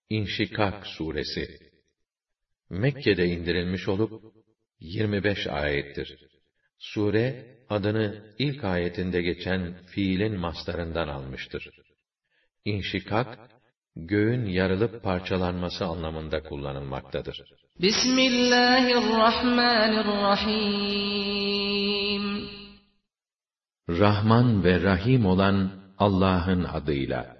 İnşikak suresi Mekke'de indirilmiş olup 25 ayettir. Sure adını ilk ayetinde geçen fiilin mastarından almıştır. İnşikak, göğün yarılıp parçalanması anlamında kullanılmaktadır. Bismillahirrahmanirrahim. Rahman ve Rahim olan Allah'ın adıyla.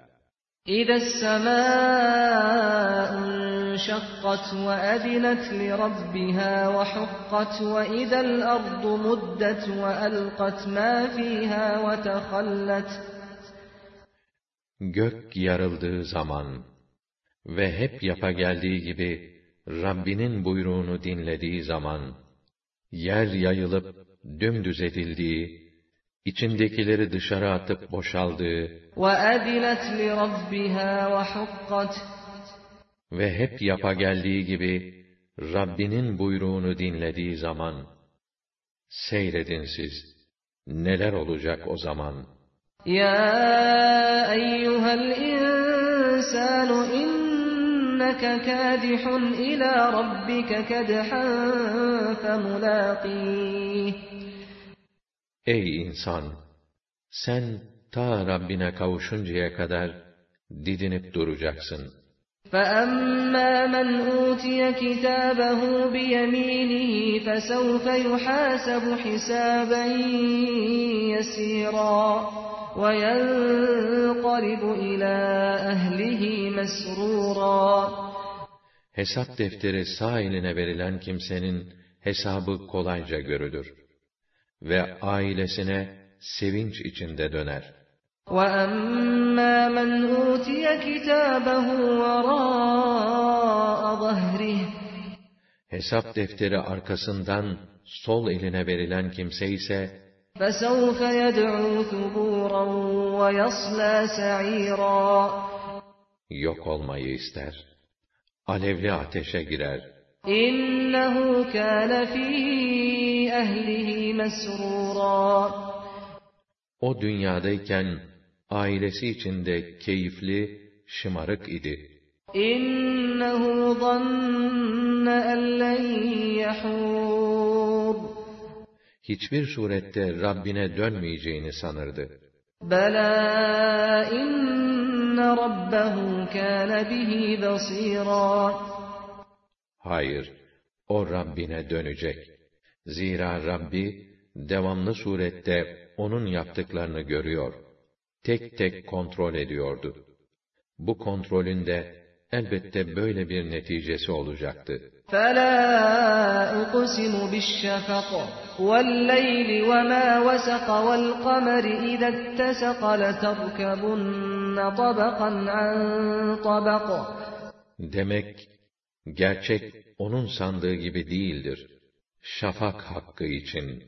İzes-semâ'u انشقت وأذنت لربها وحقت وإذا الأرض مدت وألقت ما فيها وتخلت. Gök yarıldığı zaman ve hep yapa geldiği gibi Rabbinin buyruğunu dinlediği zaman, yer yayılıp dümdüz edildiği, içindekileri dışarı atıp boşaldığı وَأَذِنَتْ لِرَبِّهَا وَحُقَّتْ. Ve hep yapa geldiği gibi Rabbinin buyruğunu dinlediği zaman, seyredin siz, neler olacak o zaman. Ya eyyuhel insanu inneke kâdihun ila rabbike kedhan femulâqîh. Ey insan! Sen ta Rabbine kavuşuncaya kadar didinip duracaksın. فَأَمَّا مَنْ أُوتِيَ كِتَابَهُ بِيَمِينِهِ فَسَوْفَ يُحَاسَبُ حِسَابًا يَسِيرًا وَيَنْقَلِبُ إِلَى أَهْلِهِ مَسْرُورًا. Hesap defteri sağ eline verilen kimsenin hesabı kolayca görülür ve ailesine sevinç içinde döner. وَأَمَّا مَنْ أُوتِيَ كِتَابَهُ وَرَاءَ ظَهْرِهِ. Hesap defteri arkasından sol eline verilen kimse ise فَسَوْفَ يَدْعُو ثُبُورًا وَيَصْلَى سَعِيرًا. Yok olmayı ister, alevli ateşe girer. إِنَّهُ كَانَ فِي أَهْلِهِ مَسْرُورًا. O dünyadayken ailesi içinde keyifli, şımarık idi. İnnehu zanne en len yahur. Hiçbir surette Rabbine dönmeyeceğini sanırdı. Bela inne rabbehu kâne bihi basîrâ. Hayır, o Rabbine dönecek. Zira Rabbi, devamlı surette onun yaptıklarını görüyor. Tek tek kontrol ediyordu. Bu kontrolün de elbette böyle bir neticesi olacaktı. فَلَا أُقْسِمُ بِالشَّفَقِ وَاللَّيْلِ وَمَا وَسَقَ وَالْقَمَرِ إِذَا اتَّسَقَ لَتَرْكَبُنَّ طَبَقًا عَنْ طَبَقٍ. Demek, gerçek onun sandığı gibi değildir. Şafak hakkı için,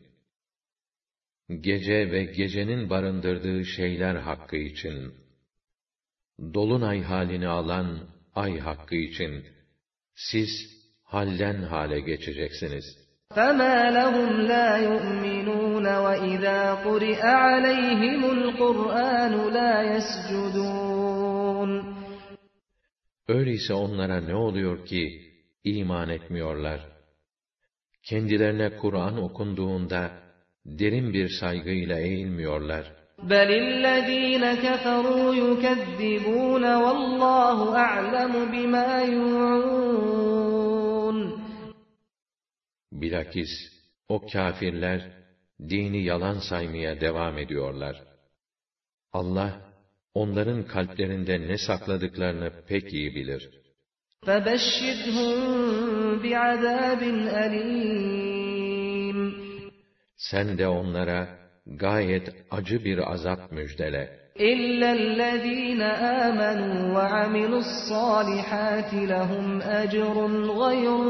gece ve gecenin barındırdığı şeyler hakkı için, dolunay halini alan ay hakkı için, siz halden hale geçeceksiniz. فَمَا لَهُمْ لَا يُؤْمِنُونَ وَإِذَا قُرِئَ عَلَيْهِمُ الْقُرْآنُ لَا يَسْجُدُونَ. Öyleyse onlara ne oluyor ki iman etmiyorlar? Kendilerine Kur'an okunduğunda derin bir saygıyla eğilmiyorlar. بَلِ الَّذ۪ينَ كَفَرُوا يُكَذِّبُونَ وَاللّٰهُ أَعْلَمُ بِمَا يُوعُونَ. Bilakis o kâfirler dini yalan saymaya devam ediyorlar. Allah onların kalplerinde ne sakladıklarını pek iyi bilir. فَبَشِّرْهُمْ بِعَذَابٍ أَلِيمٍ. Sen de onlara gayet acı bir azap müjdele. إِلَّا الَّذ۪ينَ آمَنُوا وَعَمِلُوا الصَّالِحَاتِ لَهُمْ أَجْرٌ غَيْرُ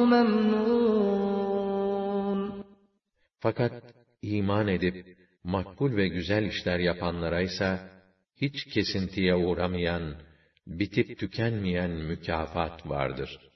مَمْنُونَ. Fakat iman edip makbul ve güzel işler yapanlara ise hiç kesintiye uğramayan, bitip tükenmeyen mükafat vardır.